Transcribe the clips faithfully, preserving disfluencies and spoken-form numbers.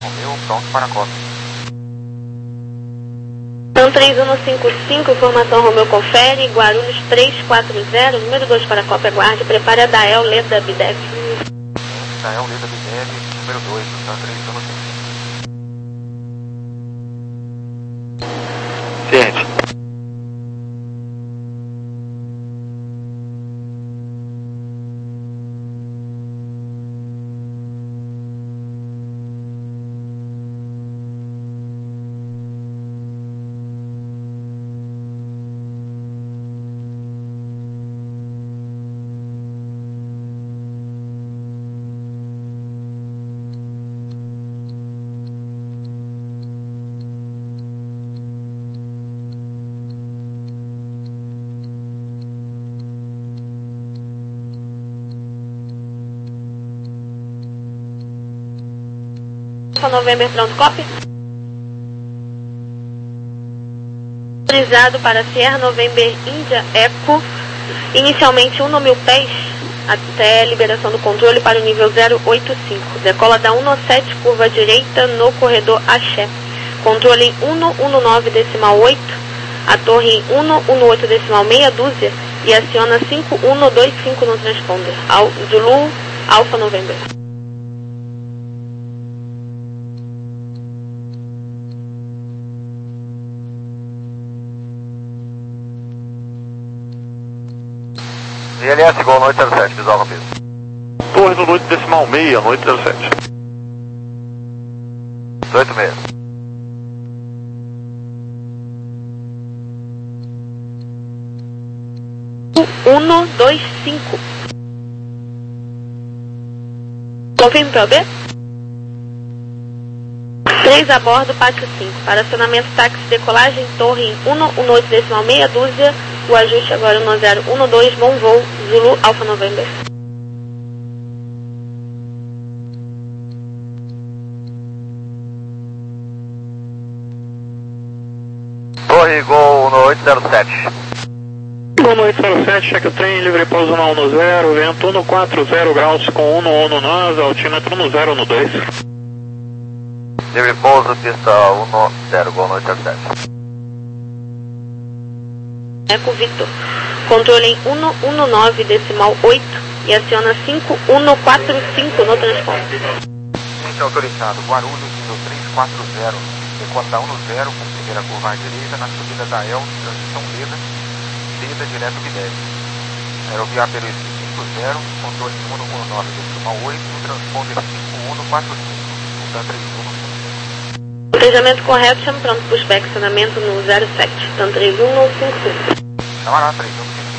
Romeu, pronto para a cópia. Então três um cinco cinco, informação Romeu confere, Guarulhos três quatro zero, número dois para a cópia, aguarde, prepare a Dael Leda Bidev. Dael Leda Bidev, número dois, então três um cinco cinco. Ciente. November, pronto, copy. Autorizado para Sierra November Índia Eco, inicialmente um mil pés, até liberação do controle para o nível zero oito cinco. Decola da um sete, curva direita no corredor Axé. Controle em um um nove decimal oito, a torre em um um oito decimal meia dúzia e aciona cinco um dois cinco no transponder. Al Zulu Alfa November. I L S igual noite zero sete, visual rápido. Torre no noite decimal meia, noite zero sete. dezoito meia. um dois cinco. Confirme para o B? três a bordo, pátio cinco. Para acionamento táxi decolagem, torre em um um oito decimal meia dúzia. O ajuste agora no zero um dois, bom voo, Zulu Alfa November. Torre igual noite zero sete. Boa noite, zero sete, cheque o trem, livre pouso na um zero, vento um quatro zero graus com um um nove, altímetro um zero um dois. Livre pouso, pista um zero, igual noite zero sete. Eco Victor, controle em um um nove decimal oito e aciona cinco um quatro cinco no transporte. Ciente autorizado, Guarulhos, nível três quatro zero, decola da um zero com primeira curva à direita na subida da El, transição Leda, Leda direto Bidev. Aerovia pelo cinco zero, controle em um um nove decimal oito, transponder cinco um quatro cinco, voltando três um. Planejamento correto, chame pronto pushback, acionamento no zero sete, então três um não cinco cinco. Chama lá, três um cinco cinco.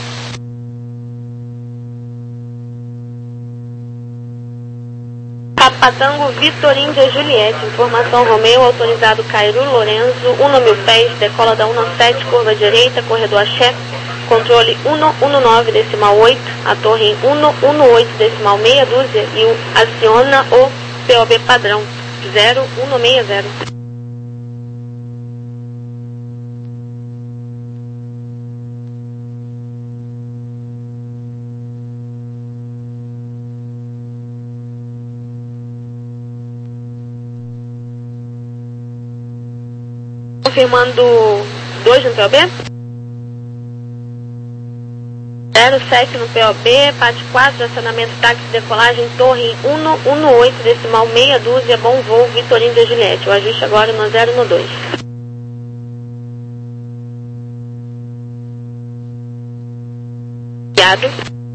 Papatango Vitor Índia Juliette, informação Romeu, autorizado Cairu Lorenzo, um mil pés, decola da um sete, curva direita, corredor Axé, controle um um nove decimal oito, a torre em um um oito decimal meia dúzia e o aciona o P O B padrão zero um seis zero. Confirmando dois no P O B. zero sete no P O B, pátio quatro, acionamento táxi decolagem, torre em um um oito decimal meia dúzia, bom voo, Vitorino de Juliette. O ajuste agora no zero no dois. Obrigado.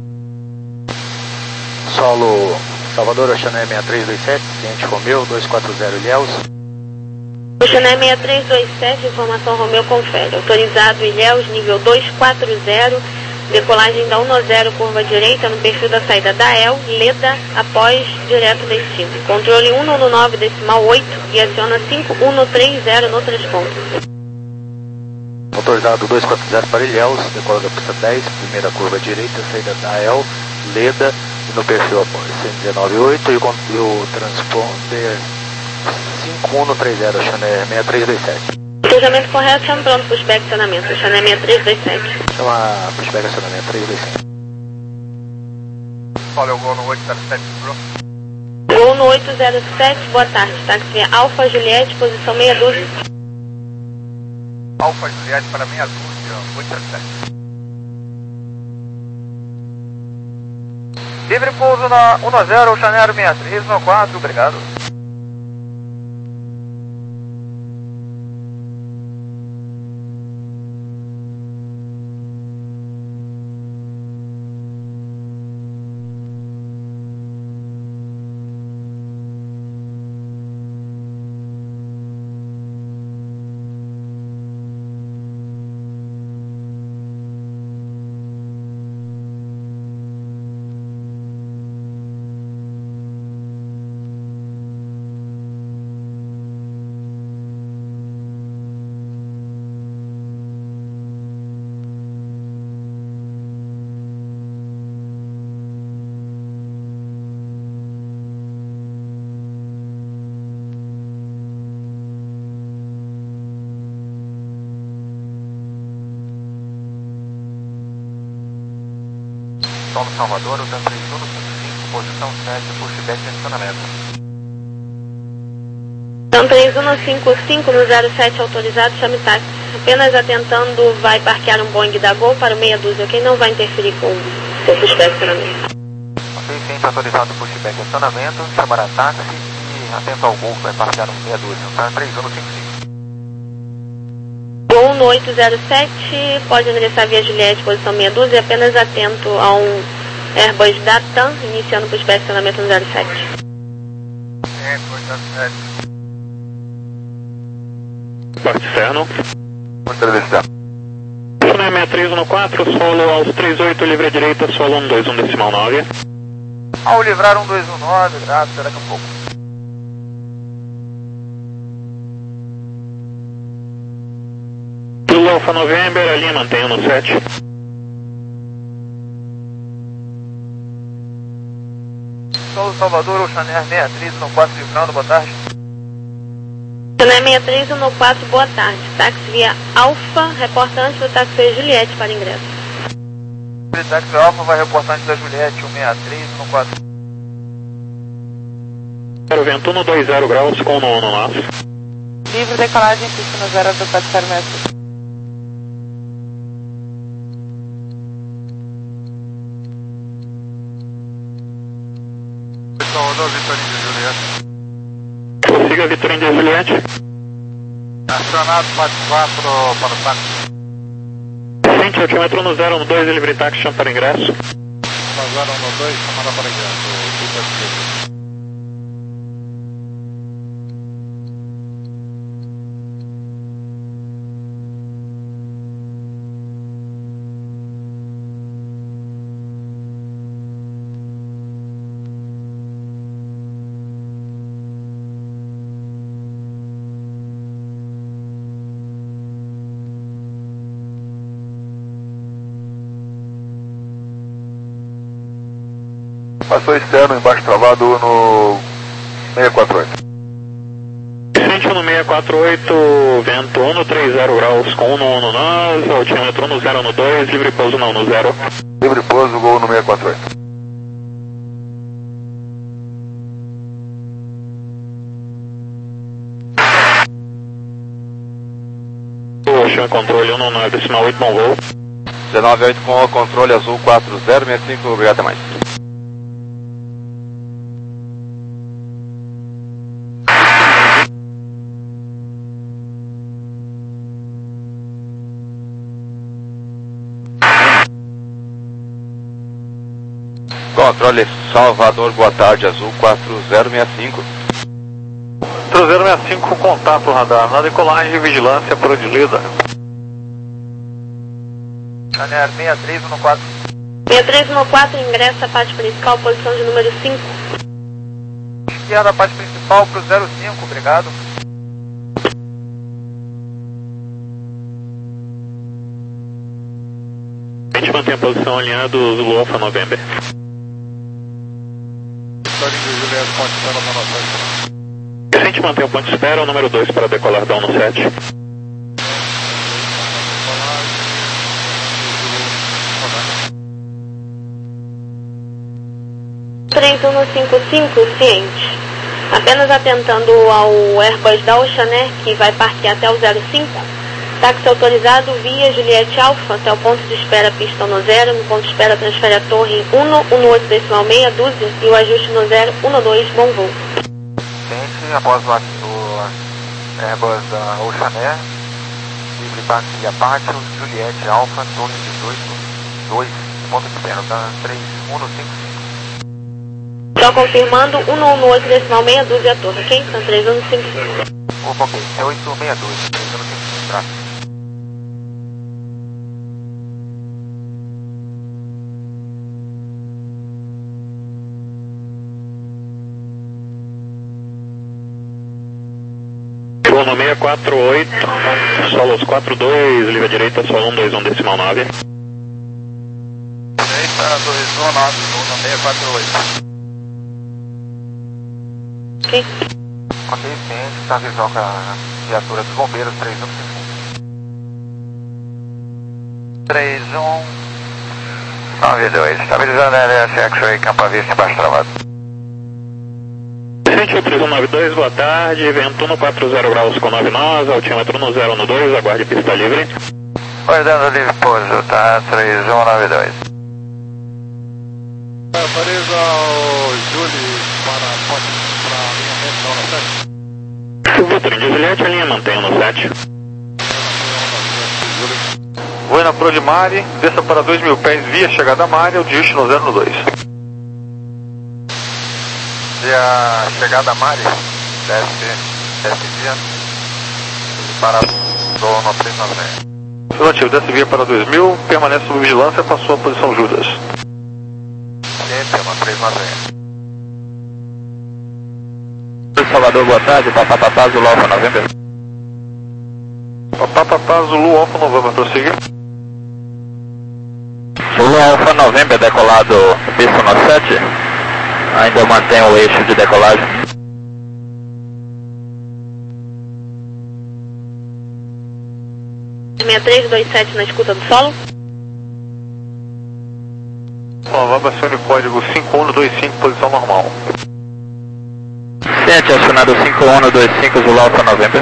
Solo Salvador, Oceané seis três dois sete, ciente Romeu, dois quatro zero Ilhéus. Oceané seis três dois sete, informação Romeu confere. Autorizado Ilhéus, nível dois quatro zero, decolagem da um zero, curva direita, no perfil da saída da El, Leda, após direto destino. Controle um um nove decimal oito e aciona cinco um três zero no transponder. Autorizado dois quatro zero para Ilhéus, decola da pista dez, primeira curva direita, saída da El, Leda, e no perfil após cento e dezenove oito e o, e o transponder cinco um três zero, Oceané seis três dois sete. Planejamento correto, chama pronto, pushback acionamento, Oceané seis três dois sete. Chama pushback acionamento três dois sete. Olha o gol no oito zero sete, bro. Gol no oito zero sete, boa tarde. Táxi via Alfa Juliette, posição meia dúzia. Alfa Juliette para meia dúzia, oito zero sete. Livre pouso na um zero, Chanero sessenta e três, no quatro, obrigado. Som do Salvador, o Dan três um cinco cinco, posição sete, pushback de estacionamento. Dan três um cinco cinco no zero sete autorizado, chame táxi. Apenas atentando, vai parquear um Boeing da Gol para o meia dúzia, ok? Não vai interferir com o seu pushback de estacionamento. Ok, ciente autorizado pushback de estacionamento, chamar a táxi e atento ao Gol, vai parquear um meia dúzia, Dan três um cinco cinco. Gol no oito zero sete, pode ingressar via Juliette, posição meia dúzia, apenas atento a um Airbus da TAM, iniciando o pushback de estacionamento no zero sete. Airbus zero sete. Parte externo. Porteira externo. Channel sessenta e três no quatro, solo aos trinta e oito, livre à direita, solo um dois um decimal nove. Ao livrar um dois um nove, graças, será daqui a pouco. Zulu Alfa November, a linha mantém no sete. Sou Salvador, o Chanel sessenta e três no quatro, livrando, boa tarde. Chanel sessenta e três no quatro, boa tarde. Táxi via Alfa, reporta antes do táxi Juliette para ingresso. O táxi Alfa vai reportar antes da Juliette, o sessenta e três no quatro. Zero vento um, dois zero graus com no no laço. Livre decolagem, pista no zero do táxi metros. Salvador, Vitorino de Juliette. Prossiga Vitorino de Juliette. Acionado quatro quatro para o táxi. Ciente, altímetro no zero um dois, livre táxi, chama para ingresso. zero um dois, chamada para ingresso. Passou externo, embaixo travado no seiscentos e quarenta e oito. Ciente no seiscentos e quarenta e oito, vento um no trinta graus com um no um no nós, altímetro no zero no dois, livre pouso não no zero. Livre pouso, gol no seiscentos e quarenta e oito. Ocean controle um no nove, decimal oito, bom voo. dezenove oito com o controle azul quatro zero seis cinco, obrigado, até mais. Controle Salvador, boa tarde, azul quatro zero seis cinco. quatro zero seis cinco, contato radar, na decolagem, vigilância prodigida. Chanel sessenta e três no quatro. sessenta e três no quatro, ingressa a parte principal, posição de número cinco. Esquerda, parte principal para o zero cinco, obrigado. A gente mantém a posição alinhada do Zulu Alfa November. A gente mantém o ponto de espera, o número dois para decolar down no sete. três um cinco cinco, ciente. Apenas atentando ao Airbus da Oceanair, que vai parquear até o zero cinco. Táxi autorizado via Juliette Alpha até o ponto de espera pista no zero, no ponto de espera transfere a torre um um oito decimal meia dúzia e o ajuste no zero um dois, bom voo. Ciente, após o, o Airbus da Oceanair, livre parqueia pátio, Juliette Alpha, torre dezoito, dois, ponto de espera da três um cinco cinco. Só confirmando, um um oito decimal meia dúzia a torre, ok? São três um cinco cinco. Opa, ok, é oito seis dois, três um cinco cinco, tráfego. No seis quatro oito, solos quatro dois, livre à direita, solo um dois um decimal nove. Direita dois um nove, no seis quatro oito. Ok. Ok, ciente, está visual com a viatura dos bombeiros três um cinco cinco. três um nove dois, estabilizando a L S X-Ray, campo à vista embaixo travado. Ciente três um nove dois, boa tarde, vento um quatro zero graus com nove nós, altímetro no zero um dois, aguarde pista livre. Guardando livre pouso, tá, três um nove dois. Autoriza o Júlio para a linha reta no sete. Vitor de Juliette, a linha mantém no sete. Vou na Prolimare, desça para dois mil pés via chegada a Mária, o diste no zero um dois. Via chegada a Mari, desce, desce via, para o no três nove zero. Afirmativo, desce via para dois mil, permanece sob vigilância, passou a posição Judas. Ciente, no três nove zero. Salvador, boa tarde, Papapá, Zulu Alfa November. Papapá, Zulu Alfa November, prosseguir. Zulu Alfa November, decolado pista no sete. Ainda mantém o eixo de decolagem. seis três dois sete na escuta do solo. November, acione código cinco um dois cinco, posição normal. Ciente, acionado cinco um dois cinco, Zulu Alfa November.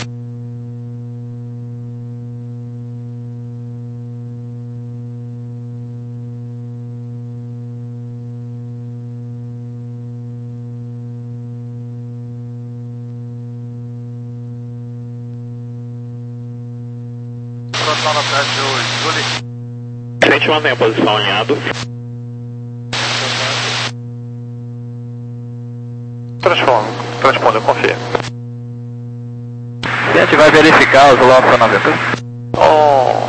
Ciente, mantém a posição alinhado. Transponda, transponda, confia. Ciente, vai verificar o Zulu Alfa November. Oh.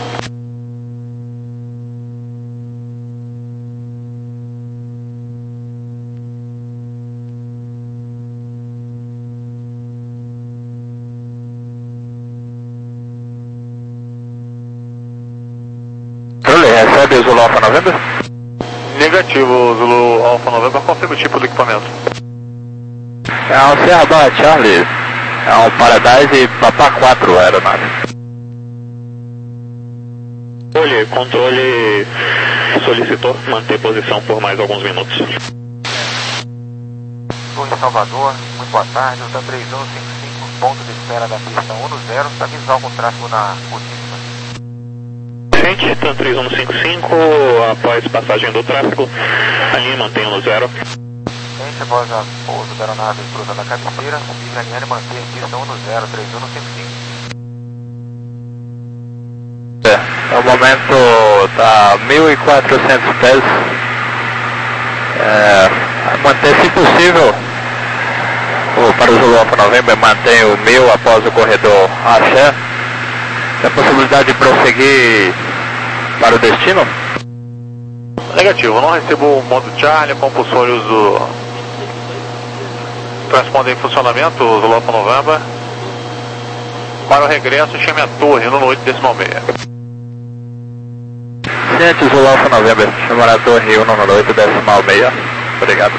Recebe o Zulu Alfa November? Negativo, Zulu Alfa November, confirma o tipo do equipamento. É um Serra Barra Charlie, é um Paradise Papá quatro aeronave. Olhe, controle solicitou manter posição por mais alguns minutos. Torre Salvador, muito boa tarde, o três um cinco cinco, ponto de espera da pista um zero, está visual com tráfego na curtíssima. Ciente, TAM três um cinco cinco, após passagem do tráfego, a linha mantém no zero. Ciente, após a pouso da aeronave cruzando a cabeceira, livre alinhar e manter pista um zero, três um cinco cinco. É, no momento está mil e quatrocentos pés. É, manter, se possível, o, para o Zulu Alfa November, mantém o mil após o corredor Axé. Tem a possibilidade de prosseguir para o destino? Negativo, não recebo o modo Charlie, compulsórios do transponder em funcionamento, Zulu Alfa November. Para o regresso, chame a torre no oito decimal meia. Ciente, Zulu Alfa November, chamar a torre um no oito decimal meia. Obrigado.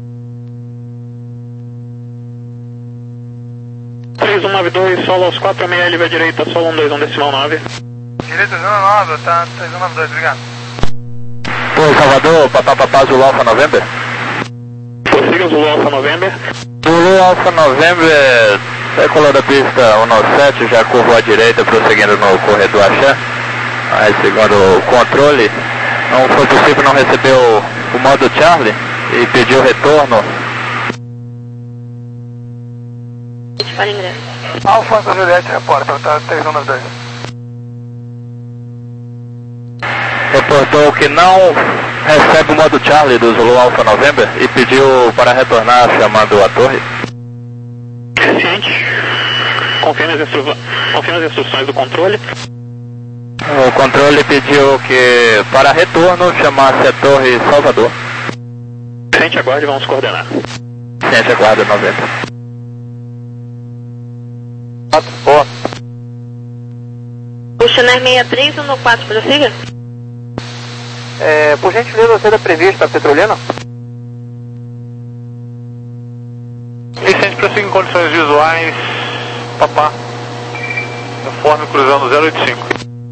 três um nove dois, solo aos quatro meia, livre à direita, solo um dois um decimal nove. Direita zero nove, tá três um nove dois, obrigado. Pô, Salvador, Papapá, Zulu Alfa November. prossiga, Zulu Alfa November. Zulu Alfa November, decolou da pista um sete, já curvou à direita, prosseguindo no corredor Axé. Aí, segundo o controle, não foi possível, não recebeu o, o modo Charlie e pediu retorno. Para ingresso. Alfa Juliette, repórter, tá três um nove dois. Reportou que não recebe o modo Charlie do Zulu Alfa November e pediu para retornar chamando a torre. Ciente. Confirme as, instru... Confirme as instruções do controle. O controle pediu que para retorno chamasse a torre Salvador. Ciente, aguarde, vamos coordenar. Ciente, aguarda noventa. Boa. O Chanel sessenta e três um quatro, prossiga? É, por gentileza, você da prevista, Petrolina? Vicente, prossiga em condições visuais, papá, informe cruzando zero oito cinco.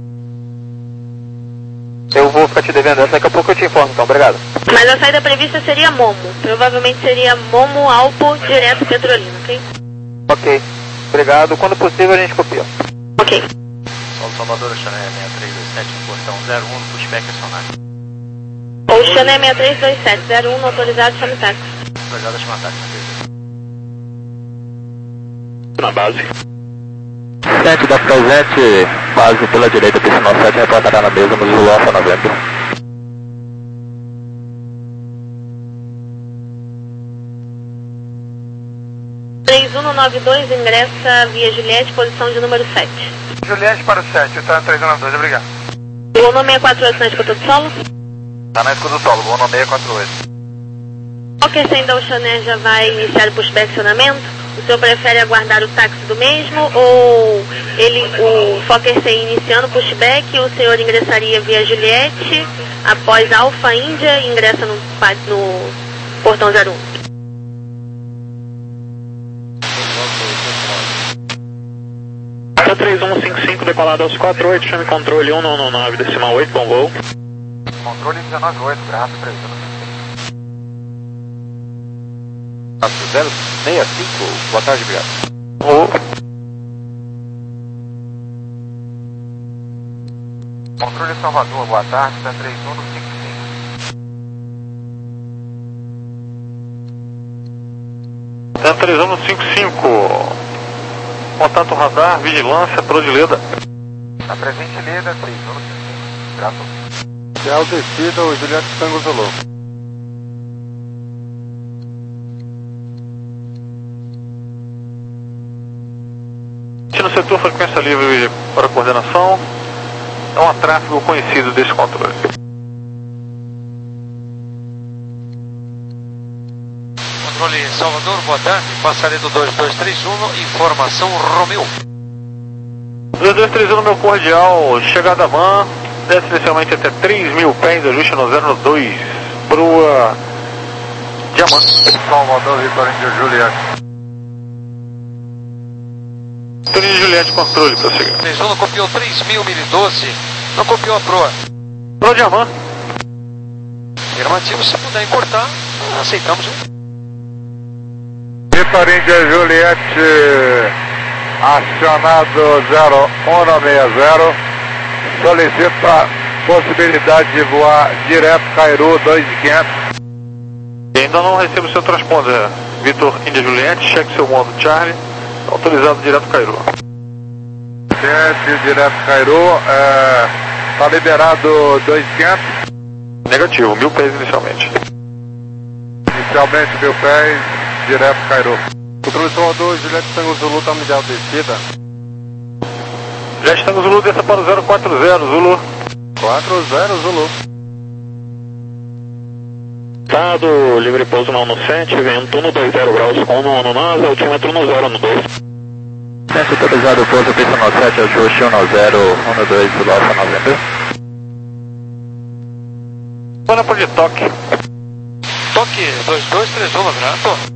Eu vou ficar te devendo essa, daqui a pouco eu te informo, então, obrigado. Mas a saída prevista seria Momo. Provavelmente seria Momo Alpo direto Petrolina, ok? Ok, obrigado. Quando possível a gente copia. Ok. Paulo Salvador, Chanel seis três dois sete, portão zero um, pushback acionado. Ou Chanel seis três dois sete, zero um, autorizado, chame táxi. Autorizado a chamar táxi. Na base. Ciente da presente, base pela direita, pista nove sete, reportará na mesa no Zulu Alfa November. três um nove dois, ingressa via Juliette, posição de número sete. Juliette para o sete, tá três um nove dois, obrigado. O nome seis quatro oito na escuta do solo? Tá na escuta do solo, vou no seis quatro oito. Qualquer sem da Oceaner já vai iniciar o pushback acionamento? O senhor prefere aguardar o táxi do mesmo ou ele, o Fokker cem iniciando o pushback, o senhor ingressaria via Juliette, após Alfa Índia e ingressa no, no portão zero um? Tá três um cinco cinco, decolado aos quatro oito, chame controle um nove nove, decimal oito, bom voo. Controle dezenove oito, graças, três um. zero seis cinco, boa tarde, obrigado. Voo. Controle Salvador, boa tarde, tá três um cinco cinco. Tá três um cinco cinco, contato radar, vigilância, Prodileda. Tá presente Leda, três um cinco cinco, graças. Real descida, o Juliette Tango Zulu. No setor frequência livre para coordenação, é um tráfego conhecido desse controle. Controle Salvador, boa tarde. Passaré do dois dois três um, informação Romeu. dois dois três um, meu cordial, chegada a van, desce inicialmente até três mil pés, ajuste no zero dois, Brua Diamante. Salvador, Vitorino Juliette. Toninho Juliette, controle, prossiga. três um copiou três mil, mil e doze. Não copiou a proa. Brua Diamante. Afirmativo, se puder encurtar, aceitamos. Vitorino Juliette, acionado zero um nove zero, solicita possibilidade de voar direto Cairu dois mil e quinhentos. Ainda não recebo seu transponder. Vitor Índia Juliette, cheque seu modo Charlie. Autorizado direto Cairu. Ciente, direto Cairu, é, tá liberado dois mil e quinhentos. Negativo, mil pés inicialmente. Inicialmente mil pés, direto Cairu. Controle Salvador, Juliette Tango Zulu, tá mediado descida. Já estamos Zulu, desça para o zero quatro zero, Zulu. quatro zero Zulu. Estado, livre pouso no sete, vento no dois zero graus com no no nove, altímetro no zero no dois. Ciente autorizado, pouso, pista nove sete, ajuste um zero um dois, Zulu Alfa November. Zona por de toque. Toque dois dois três um, grato.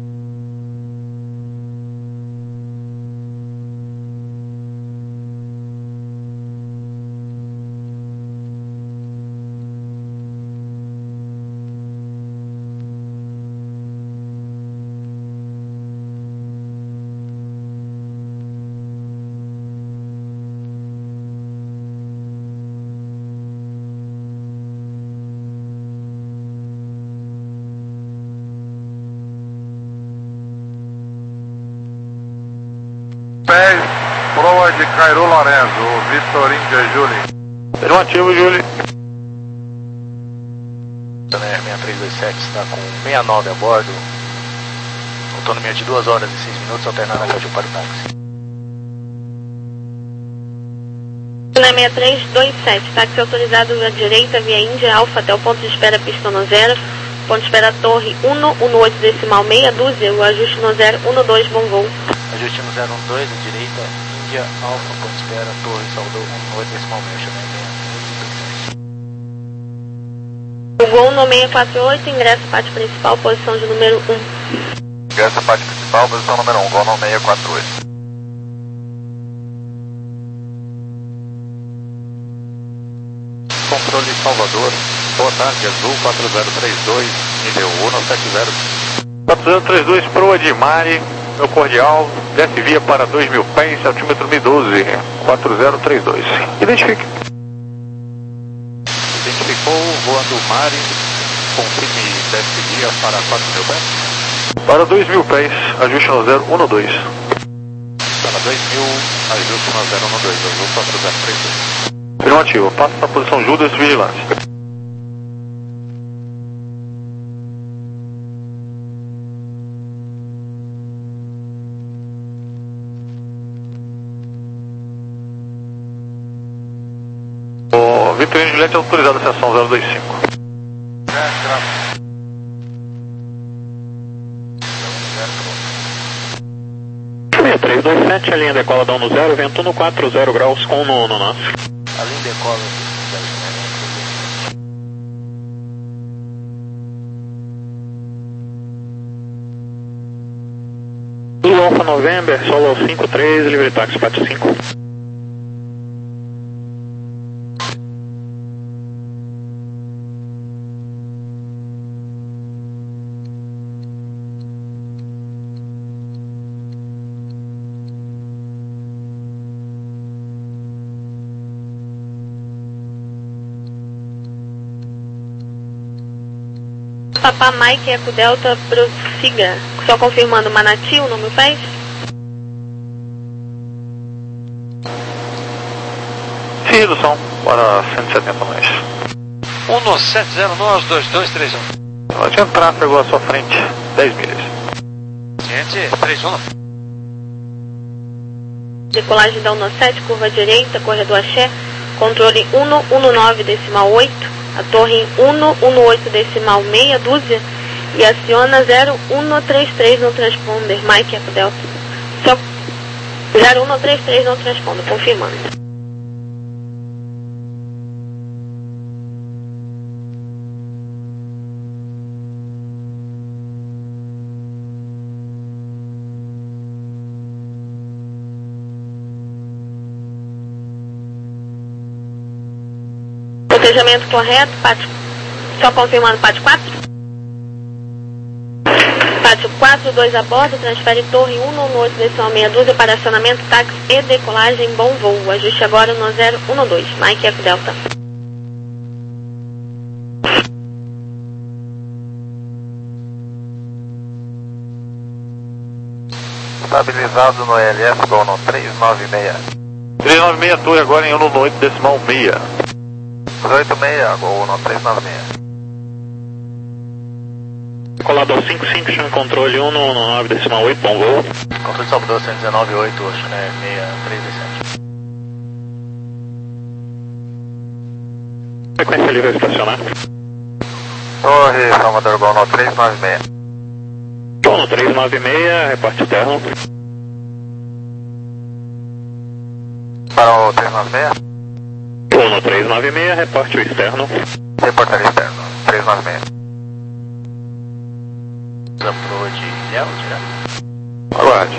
Pés, proa de Cairu Lorenzo, Vitor Índia Júlio. Afirmativo, Júlio. Tonner seis três dois sete está com sessenta e nove a bordo. Autonomia de duas horas e seis minutos, alternando a Caju para o táxi. Tonner seis três dois sete, táxi autorizado à direita via Índia Alfa até o ponto de espera pista no zero. Ponto de espera Torre um um oito decimal meia dúzia, o ajuste no zero um dois, bom voo. Ajuste no zero um dois, à direita, Índia Alfa, ponto de espera Torre Salvador um oito decimal meia, chamei o voo no seis quatro oito, ingresso pátio principal, posição de número um. Ingresso pátio principal, posição número um, voo no seis quatro oito. Controle Salvador, boa tarde, Azul quatro zero três dois, nível um sete zero. quatro zero três dois, proa de Mari, meu cordial, desce via para dois mil pés, altímetro mil e doze, quatro zero três dois. Identifique. Identificou, voando Mari, confirme desce via para quatro mil pés. Para dois mil pés, ajuste no zero um dois. Para dois mil, ajuste no zero um dois, Azul quatro zero três dois. Afirmativo, passa para a posição Judas, vigilância. O Vitorino Juliette é autorizado a seção zero dois cinco. seis três dois sete, a linha decola da um no zero, vento no quatro zero graus com no no nosso. A linha decola Zulu Alfa November, solo cinco três, livre táxi pátio cinco. Papá Mike Eco Delta, prossiga. Só confirmando Manati, o número pés? Sim, redução para cento e setenta mais. um sete zero nós, dois dois três um. Ela tinha tráfego à sua frente, dez milhas. Gente, três um. Decolagem da um sete, curva direita, corredor Axé, controle um um nove decimal oito. A torre um um oito decimal meia dúzia e aciona zero um três três no transponder, Mike Eco Delta. Só zero um três três no transponder, confirmando. Protejamento correto, pátio, só confirmando pátio quatro. Pátio quatro, dois a bordo, transfere torre um um oito decimal meia dúzia para acionamento, táxi e decolagem, bom voo. Ajuste agora no zero um dois, Mike Eco Delta. Estabilizado no L S, gol no três nove seis. três nove seis, torre agora em um oito decimal meia. oito seis, gol no três nove seis. Colado ao cinco cinco, chama controle um nove decimal oito, bom voo. Controle Salvador cento e dezenove oito, né, seis três dois sete. Frequência livre a estacionar. Torre Salvador, gol no três nove seis. Gol no três nove seis, reporte externo. Para o três nove seis? Gol no três nove seis, reporte externo. Reportaria externo, três nove seis. Pro de Léo, direto. Aguarde.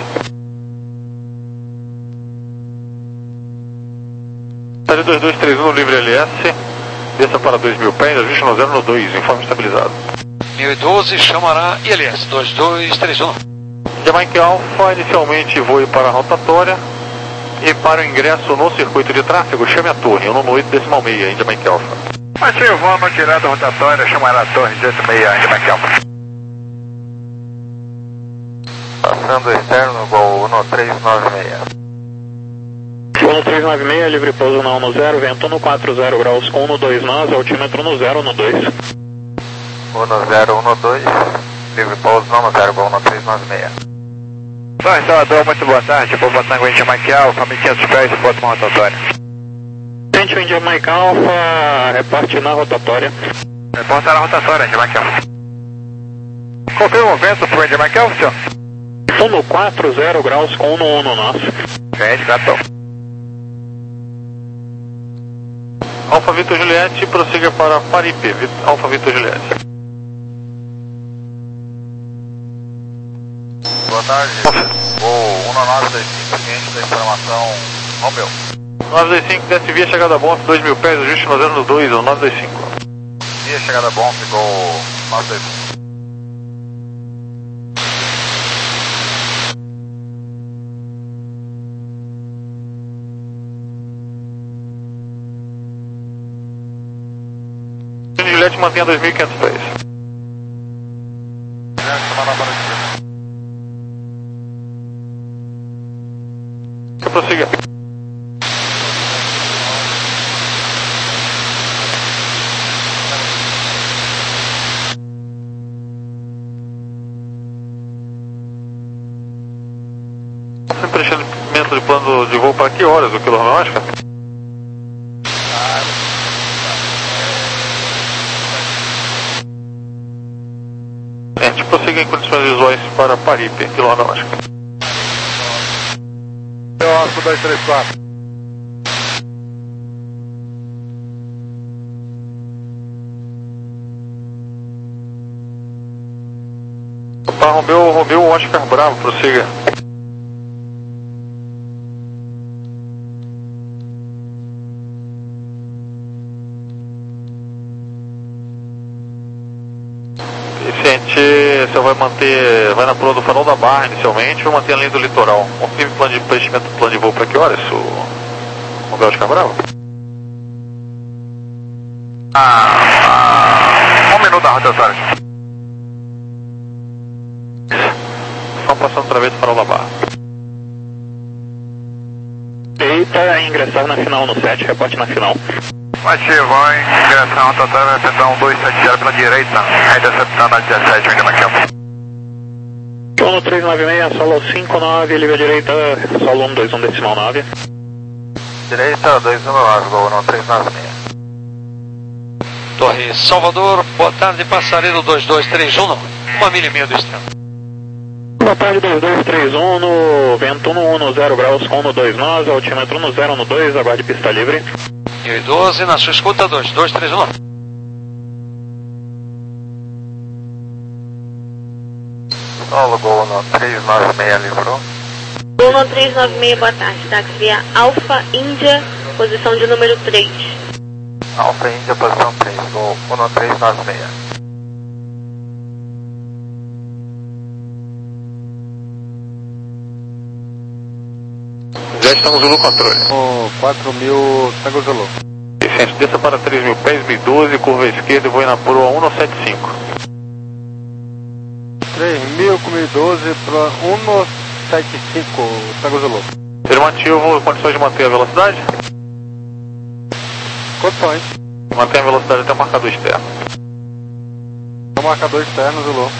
Série dois dois três um, livre L S. Desça para dois mil pés, ajuste no zero no dois, informe estabilizado. mil e doze, chamará I L S dois dois três um. Jamaica Alpha, inicialmente voe para a rotatória. E para o ingresso no circuito de tráfego, chame a torre, um oito decimal meia, em Jamaica Alpha. Ativando, tirada rotatória, chamará a torre dezoito seis, em Jamaica Alpha. Passando externo, Gol um três nove seis. um três nove seis, livre pouso na um zero, vento no quatro zero graus com um dois nós, altímetro no zero no dois. um zero um dois, livre pouso na um zero, Gol um três nove seis. São Salvador, muito boa tarde, Bobo Tango India Mike Alpha, mil e quinhentos pés, ponto uma rotatória. Centro India Mike Alpha, reparte na rotatória. Reporta na rotatória, India Mike Alpha. Confirma o vento pro India Mike Alpha, senhor? um no quatro zero graus com um no nosso. Gente, gatão. Alfa Vitor Juliette, prossiga para Paripe, Alfa Vitor Juliette. Boa tarde, Gol um nove dois cinco, ciente da informação, Romeu. nove dois cinco, desce via chegada bom, dois mil pés, ajuste no zero no dois, ou nove dois cinco. Via chegada bom, ficou nove dois cinco. Juliette mantenha dois mil e quinhentos pés. Eu prossiga. Sempre preenchimento de plano de voo para que horas o quilômetro? Prossiga em condições visuais para Paripe, quilômetro. Osco dois três quatro. Para Romeu, Romeu Oscar Bravo, prossiga. Você vai manter, vai na prova do Farol da Barra inicialmente ou manter a linha do litoral? Confirme o plano de preenchimento do plano de voo para que horas, o Romeu Oscar Bravo? Ah, ah, um minuto da rotatória. Estão passando através do Farol da Barra. Eita, ingressar na final no sete, reporte na final. Mativo, vai ingressar na rotatória, vai tentar um dois sete zero pela direita, ainda acertando a dezessete, ainda mais campo. um três nove seis, solo cinco nove, livre à direita, solo um dois um decimal nove. Direita, dois um nove, Gol um três nove seis. Torre Salvador, boa tarde, passaredo dois dois três um, uma milha e meia do extremo. Boa tarde, dois dois três um, no vento no um zero graus com um dois nós, altímetro no zero no dois, aguarde pista livre. mil e doze, na sua escuta, dois dois três um. Solo, Gol um três nove seis, livrou. Gol um três nove seis, boa tarde, táxi via Alfa Índia, posição de número três. Alfa Índia, posição três, Gol um três nove seis. Já estamos no controle. Oh, quatro mil, Tango Zulu. Vicente, desça para três mil pés, mil e doze, curva esquerda e vou na proa um sete cinco. três mil com mil e doze para um sete cinco, Tango Zulu. Afirmativo, condições de manter a velocidade? Condições. Mantém a velocidade até o marcador externo. O marcador externo, Zulu.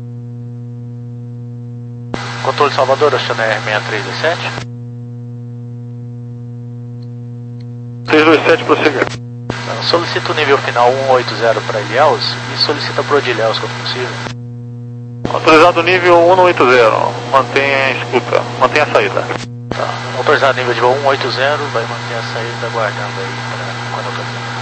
Controle Salvador, acionar R seis três dois sete. três dois sete, prossiga. Solicita o nível final um oito zero para Ilhéus e solicita para Odilhéus quando possível. Autorizado nível um oito zero, mantenha a escuta, mantenha a saída. Tá. Autorizado nível de voo um oito zero, vai manter a saída aguardando aí para quando autorizar.